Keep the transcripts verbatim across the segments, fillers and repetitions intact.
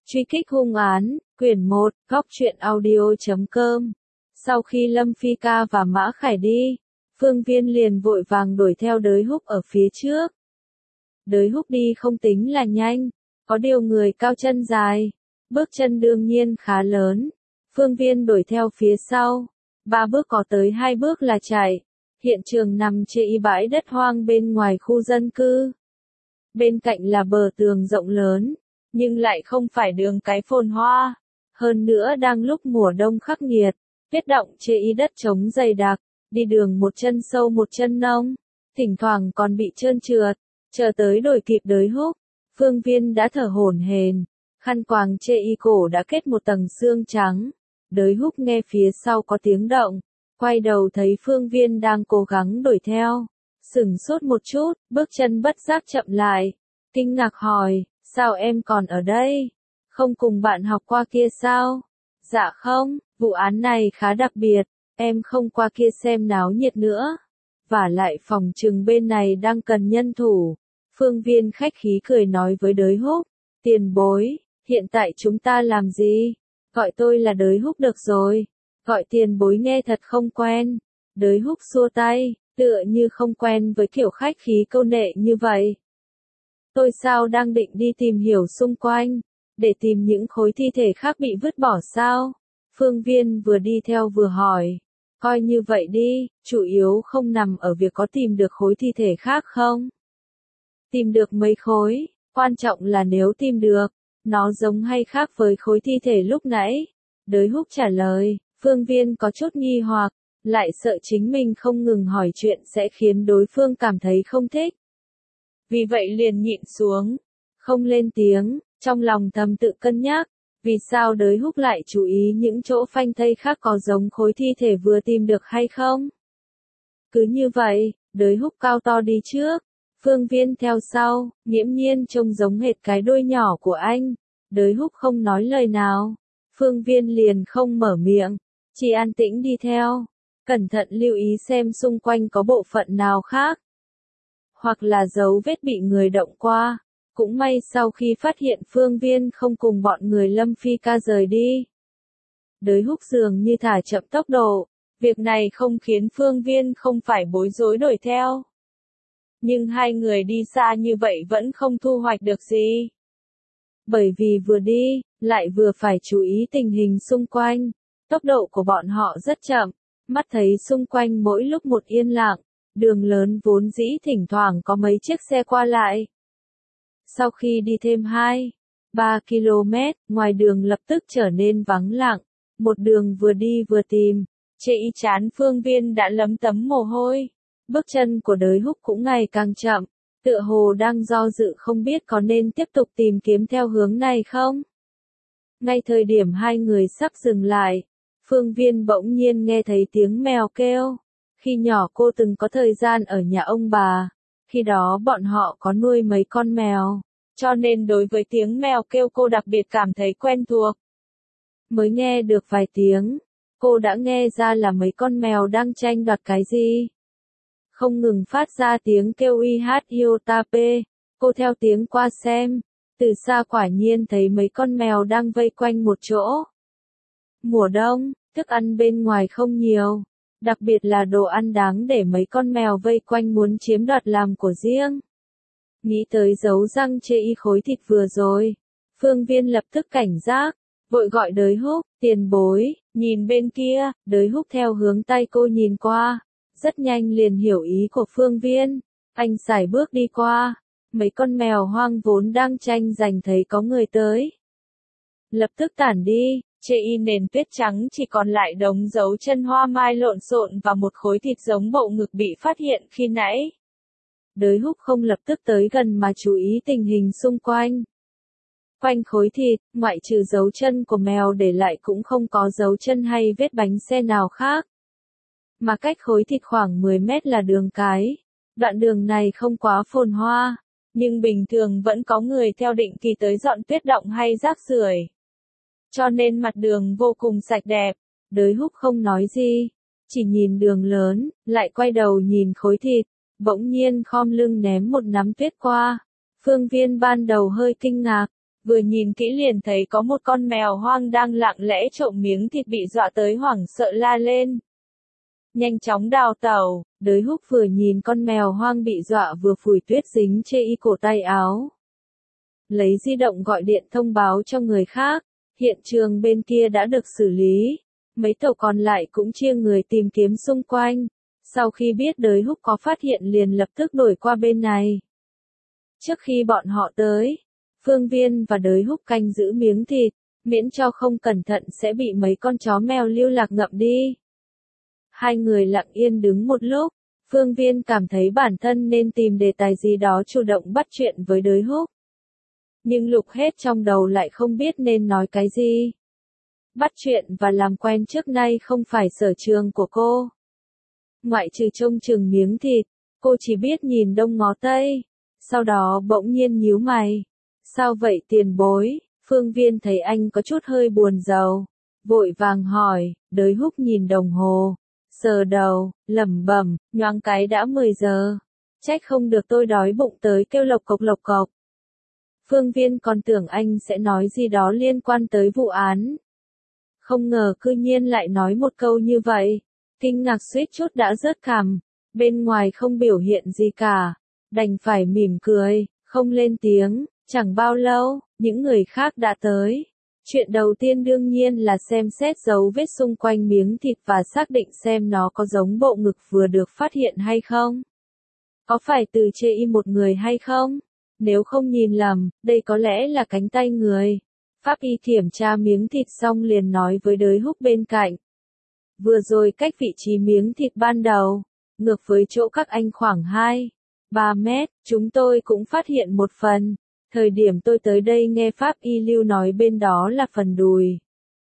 Truy kích hung án, quyển một, góc truyện audio chấm com. Sau khi Lâm Phi Ca và Mã Khải đi, Phương Viên liền vội vàng đuổi theo Đới Húc ở phía trước. Đới Húc đi không tính là nhanh, có điều người cao chân dài, bước chân đương nhiên khá lớn. Phương Viên đuổi theo phía sau, ba bước có tới hai bước là chạy. Hiện trường nằm trên bãi đất hoang bên ngoài khu dân cư. Bên cạnh là bờ tường rộng lớn, nhưng lại không phải đường cái phồn hoa. Hơn nữa đang lúc mùa đông khắc nghiệt, tuyết động trên đất trống dày đặc, đi đường một chân sâu một chân nông, thỉnh thoảng còn bị trơn trượt. Chờ tới đuổi kịp Đới Húc, Phương Viên đã thở hổn hển, khăn quàng trên cổ đã kết một tầng xương trắng. Đới Húc nghe phía sau có tiếng động, quay đầu thấy Phương Viên đang cố gắng đuổi theo, sửng sốt một chút, bước chân bất giác chậm lại, kinh ngạc hỏi, sao em còn ở đây? Không cùng bạn học qua kia sao? Dạ không, vụ án này khá đặc biệt, em không qua kia xem náo nhiệt nữa. Vả lại phòng trừng bên này đang cần nhân thủ. Phương Viên khách khí cười nói với Đới Húc, tiền bối, hiện tại chúng ta làm gì? Gọi tôi là Đới Húc được rồi. Gọi tiền bối nghe thật không quen. Đới Húc xua tay, tựa như không quen với kiểu khách khí câu nệ như vậy. Tôi sao đang định đi tìm hiểu xung quanh, để tìm những khối thi thể khác bị vứt bỏ sao? Phương Viên vừa đi theo vừa hỏi, coi như vậy đi, chủ yếu không nằm ở việc có tìm được khối thi thể khác không? Tìm được mấy khối, quan trọng là nếu tìm được, nó giống hay khác với khối thi thể lúc nãy? Đới Húc trả lời. Phương Viên có chút nghi hoặc, lại sợ chính mình không ngừng hỏi chuyện sẽ khiến đối phương cảm thấy không thích. Vì vậy liền nhịn xuống, không lên tiếng, trong lòng thầm tự cân nhắc, vì sao Đới Húc lại chú ý những chỗ phanh thây khác có giống khối thi thể vừa tìm được hay không. Cứ như vậy, Đới Húc cao to đi trước, Phương Viên theo sau, nghiễm nhiên trông giống hệt cái đuôi nhỏ của anh. Đới Húc không nói lời nào, Phương Viên liền không mở miệng, chỉ an tĩnh đi theo, cẩn thận lưu ý xem xung quanh có bộ phận nào khác, hoặc là dấu vết bị người động qua. Cũng may sau khi phát hiện Phương Viên không cùng bọn người Lâm Phi Ca rời đi, Đới Húc dường như thả chậm tốc độ, việc này không khiến Phương Viên không phải bối rối đuổi theo. Nhưng hai người đi xa như vậy vẫn không thu hoạch được gì. Bởi vì vừa đi, lại vừa phải chú ý tình hình xung quanh, tốc độ của bọn họ rất chậm, mắt thấy xung quanh mỗi lúc một yên lặng, đường lớn vốn dĩ thỉnh thoảng có mấy chiếc xe qua lại. Sau khi đi thêm hai, ba ki lô mét, ngoài đường lập tức trở nên vắng lặng, một đường vừa đi vừa tìm, trên trán Phương Viên đã lấm tấm mồ hôi, bước chân của Đới Húc cũng ngày càng chậm, tựa hồ đang do dự không biết có nên tiếp tục tìm kiếm theo hướng này không. Ngay thời điểm hai người sắp dừng lại, Phương Viên bỗng nhiên nghe thấy tiếng mèo kêu. Khi nhỏ cô từng có thời gian ở nhà ông bà, khi đó bọn họ có nuôi mấy con mèo, cho nên đối với tiếng mèo kêu cô đặc biệt cảm thấy quen thuộc. Mới nghe được vài tiếng, cô đã nghe ra là mấy con mèo đang tranh đoạt cái gì. Không ngừng phát ra tiếng kêu y hát iotap, cô theo tiếng qua xem, từ xa quả nhiên thấy mấy con mèo đang vây quanh một chỗ. Mùa đông, thức ăn bên ngoài không nhiều, đặc biệt là đồ ăn đáng để mấy con mèo vây quanh muốn chiếm đoạt làm của riêng. Nghĩ tới dấu răng chê y khối thịt vừa rồi, Phương Viên lập tức cảnh giác, vội gọi Đới Húc, tiền bối, nhìn bên kia. Đới Húc theo hướng tay cô nhìn qua, rất nhanh liền hiểu ý của Phương Viên, anh sải bước đi qua, mấy con mèo hoang vốn đang tranh giành thấy có người tới, lập tức tản đi. Trên y nền tuyết trắng chỉ còn lại đống dấu chân hoa mai lộn xộn và một khối thịt giống bầu ngực bị phát hiện khi nãy. Đới Húc không lập tức tới gần mà chú ý tình hình xung quanh. Quanh khối thịt, ngoại trừ dấu chân của mèo để lại cũng không có dấu chân hay vết bánh xe nào khác. Mà cách khối thịt khoảng mười mét là đường cái. Đoạn đường này không quá phồn hoa, nhưng bình thường vẫn có người theo định kỳ tới dọn tuyết động hay rác rưởi, cho nên mặt đường vô cùng sạch đẹp. Đới Húc không nói gì, chỉ nhìn đường lớn, lại quay đầu nhìn khối thịt, bỗng nhiên khom lưng ném một nắm tuyết qua. Phương Viên ban đầu hơi kinh ngạc, Vừa nhìn kỹ liền thấy có một con mèo hoang đang lặng lẽ trộm miếng thịt bị dọa tới hoảng sợ la lên. Nhanh chóng đào tẩu, Đới Húc vừa nhìn con mèo hoang bị dọa vừa phủi tuyết dính chê y cổ tay áo. Lấy di động gọi điện thông báo cho người khác, hiện trường bên kia đã được xử lý, mấy tàu còn lại cũng chia người tìm kiếm xung quanh, sau khi biết Đới Húc có phát hiện liền lập tức đổi qua bên này. Trước khi bọn họ tới, Phương Viên và Đới Húc canh giữ miếng thịt, miễn cho không cẩn thận sẽ bị mấy con chó mèo lưu lạc ngậm đi. Hai người lặng yên đứng một lúc, Phương Viên cảm thấy bản thân nên tìm đề tài gì đó chủ động bắt chuyện với Đới Húc. Nhưng lục hết trong đầu lại không biết nên nói cái gì. Bắt chuyện và làm quen trước nay không phải sở trường của cô. Ngoại trừ trông chừng miếng thịt, cô chỉ biết nhìn đông ngó tây. Sau đó bỗng nhiên nhíu mày. Sao vậy tiền bối? Phương Viên thấy anh có chút hơi buồn rầu, vội vàng hỏi. Đới Húc nhìn đồng hồ, sờ đầu, lẩm bẩm, nhoáng cái đã mười giờ. Trách không được tôi đói bụng tới kêu lộc cộc lộc cộc. Phương Viên còn tưởng anh sẽ nói gì đó liên quan tới vụ án. Không ngờ cư nhiên lại nói một câu như vậy. Kinh ngạc suýt chút đã rớt cằm. Bên ngoài không biểu hiện gì cả. Đành phải mỉm cười, không lên tiếng. Chẳng bao lâu, những người khác đã tới. Chuyện đầu tiên đương nhiên là xem xét dấu vết xung quanh miếng thịt và xác định xem nó có giống bộ ngực vừa được phát hiện hay không. Có phải từ chê y một người hay không? Nếu không nhìn lầm, đây có lẽ là cánh tay người. Pháp y kiểm tra miếng thịt xong liền nói với Đới Húc bên cạnh. Vừa rồi cách vị trí miếng thịt ban đầu, ngược với chỗ các anh khoảng hai, ba mét, chúng tôi cũng phát hiện một phần. Thời điểm tôi tới đây nghe Pháp y lưu nói bên đó là phần đùi.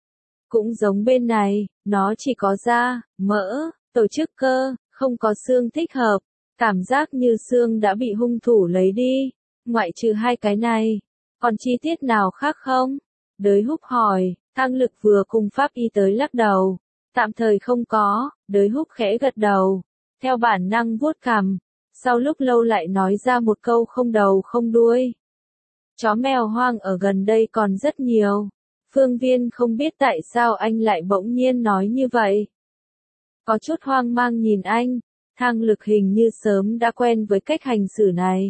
Cũng giống bên này, nó chỉ có da, mỡ, tổ chức cơ, không có xương thích hợp. Cảm giác như xương đã bị hung thủ lấy đi. Ngoại trừ hai cái này, còn chi tiết nào khác không? Đới Húc hỏi, Thang Lực vừa cùng Pháp y tới lắc đầu. Tạm thời không có, Đới Húc khẽ gật đầu. Theo bản năng vuốt cằm, sau lúc lâu lại nói ra một câu không đầu không đuôi. Chó mèo hoang ở gần đây còn rất nhiều. Phương Viên không biết tại sao anh lại bỗng nhiên nói như vậy. Có chút hoang mang nhìn anh, Thang Lực hình như sớm đã quen với cách hành xử này.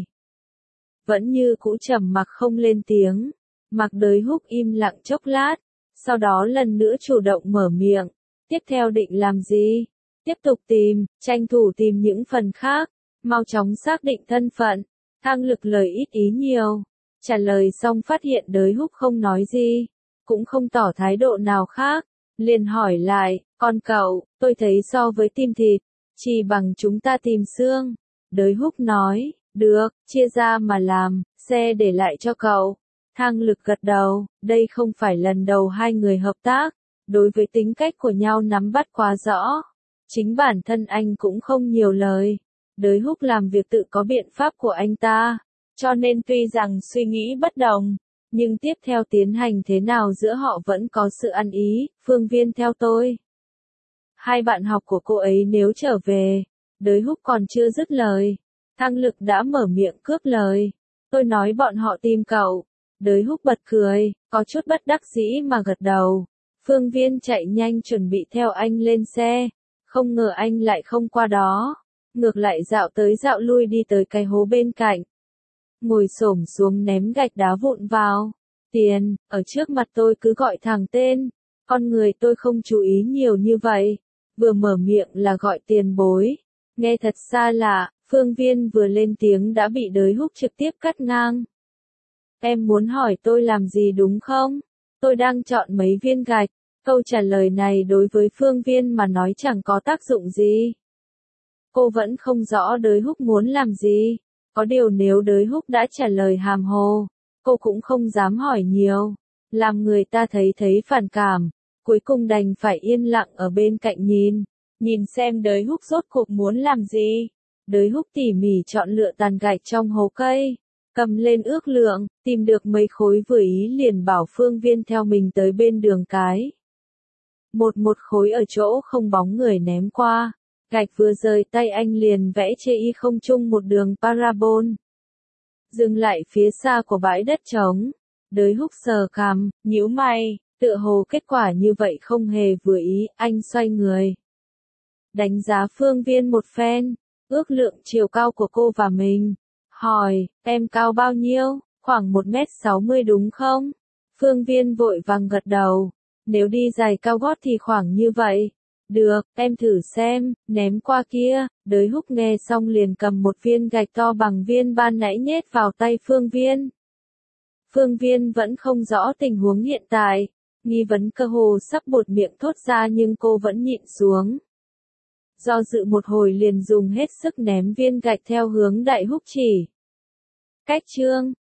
Vẫn như cũ trầm mặc không lên tiếng, mặc Đới Húc im lặng chốc lát, sau đó lần nữa chủ động mở miệng. Tiếp theo định làm gì? Tiếp tục tìm, tranh thủ tìm những phần khác, mau chóng xác định thân phận. Thang Lực lời ít ý nhiều, trả lời xong phát hiện Đới Húc không nói gì, cũng không tỏ thái độ nào khác, liền hỏi lại, con cậu, tôi thấy so với tìm thịt, chỉ bằng chúng ta tìm xương. Đới Húc nói, được, chia ra mà làm, xe để lại cho cậu. Thang Lực gật đầu, đây không phải lần đầu hai người hợp tác, đối với tính cách của nhau nắm bắt quá rõ. Chính bản thân anh cũng không nhiều lời. Đới Húc làm việc tự có biện pháp của anh ta, cho nên tuy rằng suy nghĩ bất đồng, nhưng tiếp theo tiến hành thế nào giữa họ vẫn có sự ăn ý. Phương Viên theo tôi. Hai bạn học của cô ấy nếu trở về, Đới Húc còn chưa dứt lời. Thang Lực đã mở miệng cướp lời. Tôi nói bọn họ tìm cậu. Đới Húc bật cười, có chút bất đắc dĩ mà gật đầu. Phương Viên chạy nhanh chuẩn bị theo anh lên xe. Không ngờ anh lại không qua đó. Ngược lại dạo tới dạo lui đi tới cái hố bên cạnh. Ngồi xổm xuống ném gạch đá vụn vào. Tiền, ở trước mặt tôi cứ gọi thẳng tên. Con người tôi không chú ý nhiều như vậy. Vừa mở miệng là gọi tiền bối. Nghe thật xa lạ. Phương Viên vừa lên tiếng đã bị Đới Húc trực tiếp cắt ngang. Em muốn hỏi tôi làm gì đúng không? Tôi đang chọn mấy viên gạch. Câu trả lời này đối với Phương Viên mà nói chẳng có tác dụng gì. Cô vẫn không rõ Đới Húc muốn làm gì. Có điều nếu Đới Húc đã trả lời hàm hồ, cô cũng không dám hỏi nhiều. Làm người ta thấy thấy phản cảm. Cuối cùng đành phải yên lặng ở bên cạnh nhìn. Nhìn xem Đới Húc rốt cuộc muốn làm gì. Đới Húc tỉ mỉ chọn lựa tàn gạch trong hố cây, cầm lên ước lượng, tìm được mấy khối vừa ý liền bảo Phương Viên theo mình tới bên đường cái. Một một khối ở chỗ không bóng người ném qua, gạch vừa rời tay anh liền vẽ chê y không trung một đường parabol. Dừng lại phía xa của bãi đất trống, Đới Húc sờ cằm, nhíu mày, tựa hồ kết quả như vậy không hề vừa ý, anh xoay người. Đánh giá Phương Viên một phen, ước lượng chiều cao của cô và mình. Hỏi, em cao bao nhiêu? Khoảng một mét sáu mươi đúng không? Phương Viên vội vàng gật đầu. Nếu đi giày cao gót thì khoảng như vậy. Được, em thử xem, ném qua kia. Đới Húc nghe xong liền cầm một viên gạch to bằng viên ban nãy nhét vào tay Phương Viên. Phương Viên vẫn không rõ tình huống hiện tại. Nghi vấn cơ hồ sắp buột miệng thốt ra nhưng cô vẫn nhịn xuống. Do dự một hồi liền dùng hết sức ném viên gạch theo hướng Đại Húc chỉ. Cách chương